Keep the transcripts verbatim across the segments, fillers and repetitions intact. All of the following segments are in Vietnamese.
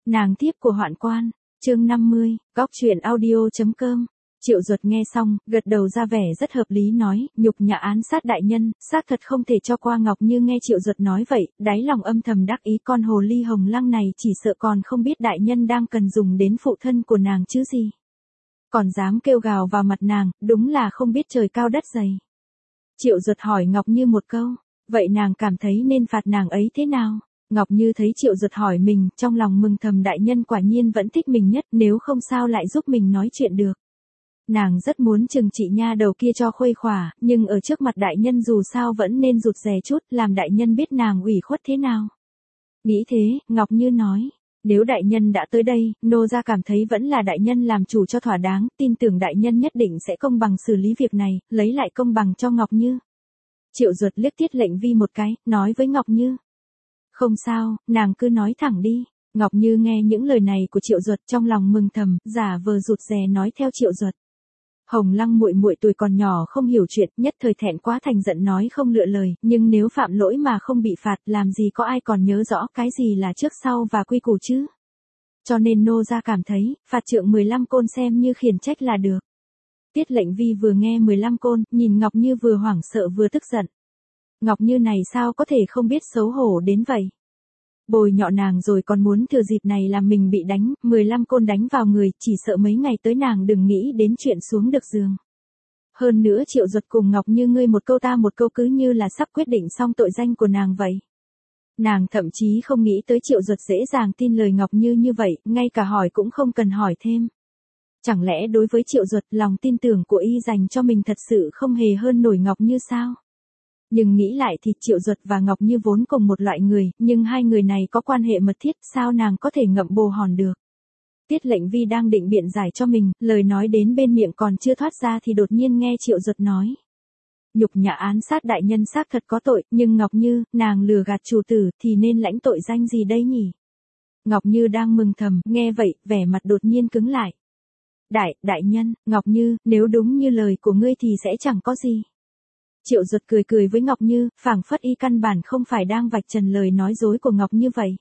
Nàng thiếp của Hoạn Quan, chương năm mươi, góc truyện audio chấm com. Triệu Duật nghe xong, gật đầu ra vẻ rất hợp lý nói, nhục nhã án sát đại nhân, xác thật không thể cho qua. Ngọc Như nghe Triệu Duật nói vậy, đáy lòng âm thầm đắc ý, con hồ ly Hồng Lăng này chỉ sợ còn không biết đại nhân đang cần dùng đến phụ thân của nàng chứ gì. Còn dám kêu gào vào mặt nàng, đúng là không biết trời cao đất dày. Triệu Duật hỏi Ngọc Như một câu, vậy nàng cảm thấy nên phạt nàng ấy thế nào? Ngọc Như thấy Triệu Duật hỏi mình, trong lòng mừng thầm, đại nhân quả nhiên vẫn thích mình nhất, nếu không sao lại giúp mình nói chuyện được. Nàng rất muốn trừng trị nha đầu kia cho khuây khỏa, nhưng ở trước mặt đại nhân dù sao vẫn nên rụt rè chút, làm đại nhân biết nàng ủy khuất thế nào. Nghĩ thế, Ngọc Như nói, nếu đại nhân đã tới đây, nô gia cảm thấy vẫn là đại nhân làm chủ cho thỏa đáng, tin tưởng đại nhân nhất định sẽ công bằng xử lý việc này, lấy lại công bằng cho Ngọc Như. Triệu Duật liếc Tiết Lệnh Vi một cái, nói với Ngọc Như, không sao, nàng cứ nói thẳng đi. Ngọc Như nghe những lời này của Triệu Duật trong lòng mừng thầm, giả vờ rụt rè nói theo Triệu Duật. Hồng Lăng muội muội tuổi còn nhỏ không hiểu chuyện, nhất thời thẹn quá thành giận nói không lựa lời, nhưng nếu phạm lỗi mà không bị phạt, làm gì có ai còn nhớ rõ cái gì là trước sau và quy củ chứ. Cho nên nô gia cảm thấy, phạt trượng mười lăm côn xem như khiển trách là được. Tiết Lệnh Vi vừa nghe mười lăm côn, nhìn Ngọc Như vừa hoảng sợ vừa tức giận. Ngọc Như này sao có thể không biết xấu hổ đến vậy. Bồi nhọ nàng rồi còn muốn thừa dịp này làm mình bị đánh, mười lăm côn đánh vào người, chỉ sợ mấy ngày tới nàng đừng nghĩ đến chuyện xuống được giường. Hơn nữa Triệu Duật cùng Ngọc Như ngươi một câu ta một câu cứ như là sắp quyết định xong tội danh của nàng vậy. Nàng thậm chí không nghĩ tới Triệu Duật dễ dàng tin lời Ngọc Như như vậy, ngay cả hỏi cũng không cần hỏi thêm. Chẳng lẽ đối với Triệu Duật lòng tin tưởng của y dành cho mình thật sự không hề hơn nổi Ngọc Như sao? Nhưng nghĩ lại thì Triệu Duật và Ngọc Như vốn cùng một loại người, nhưng hai người này có quan hệ mật thiết, sao nàng có thể ngậm bồ hòn được. Tiết Lệnh Vi đang định biện giải cho mình, lời nói đến bên miệng còn chưa thoát ra thì đột nhiên nghe Triệu Duật nói. Nhục nhã án sát đại nhân xác thật có tội, nhưng Ngọc Như, nàng lừa gạt chủ tử thì nên lãnh tội danh gì đây nhỉ? Ngọc Như đang mừng thầm, nghe vậy, vẻ mặt đột nhiên cứng lại. Đại, đại nhân, Ngọc Như, nếu đúng như lời của ngươi thì sẽ chẳng có gì. Triệu Duật cười cười với Ngọc Như, phảng phất y căn bản không phải đang vạch trần lời nói dối của Ngọc Như vậy.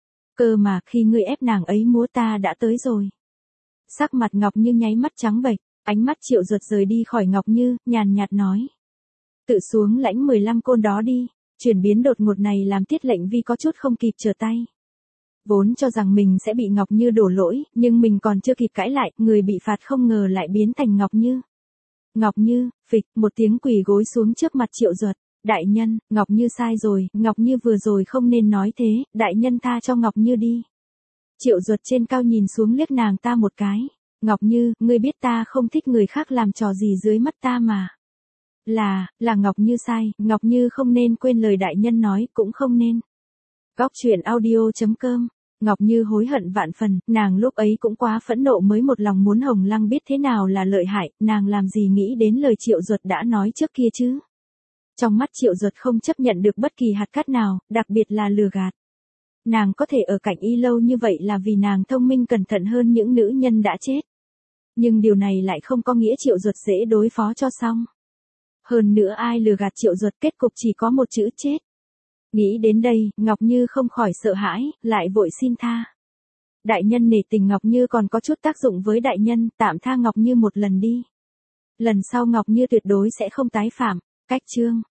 Cơ mà khi ngươi ép nàng ấy múa ta đã tới rồi. Sắc mặt Ngọc Như nháy mắt trắng bệch, ánh mắt Triệu Duật rời đi khỏi Ngọc Như, nhàn nhạt nói. Tự xuống lãnh mười lăm côn đó đi. Chuyển biến đột ngột này làm Tiết Lệnh Vi có chút không kịp trở tay. Vốn cho rằng mình sẽ bị Ngọc Như đổ lỗi, nhưng mình còn chưa kịp cãi lại, người bị phạt không ngờ lại biến thành Ngọc Như. Ngọc Như, phịch, một tiếng quỳ gối xuống trước mặt Triệu Duật. Đại nhân, Ngọc Như sai rồi, Ngọc Như vừa rồi không nên nói thế, đại nhân tha cho Ngọc Như đi. Triệu Duật trên cao nhìn xuống liếc nàng ta một cái. Ngọc Như, ngươi biết ta không thích người khác làm trò gì dưới mắt ta mà. Là, là Ngọc Như sai, Ngọc Như không nên quên lời đại nhân nói, cũng không nên. Góc truyện audio chấm com. Ngọc Như hối hận vạn phần, nàng lúc ấy cũng quá phẫn nộ mới một lòng muốn Hồng Lăng biết thế nào là lợi hại, nàng làm gì nghĩ đến lời Triệu Duật đã nói trước kia chứ. Trong mắt Triệu Duật không chấp nhận được bất kỳ hạt cát nào, đặc biệt là lừa gạt. Nàng có thể ở cạnh y lâu như vậy là vì nàng thông minh cẩn thận hơn những nữ nhân đã chết. Nhưng điều này lại không có nghĩa Triệu Duật dễ đối phó cho xong. Hơn nữa ai lừa gạt Triệu Duật kết cục chỉ có một chữ chết. Nghĩ đến đây, Ngọc Như không khỏi sợ hãi, lại vội xin tha. Đại nhân nể tình Ngọc Như còn có chút tác dụng với đại nhân, tạm tha Ngọc Như một lần đi. Lần sau Ngọc Như tuyệt đối sẽ không tái phạm. Cách chương.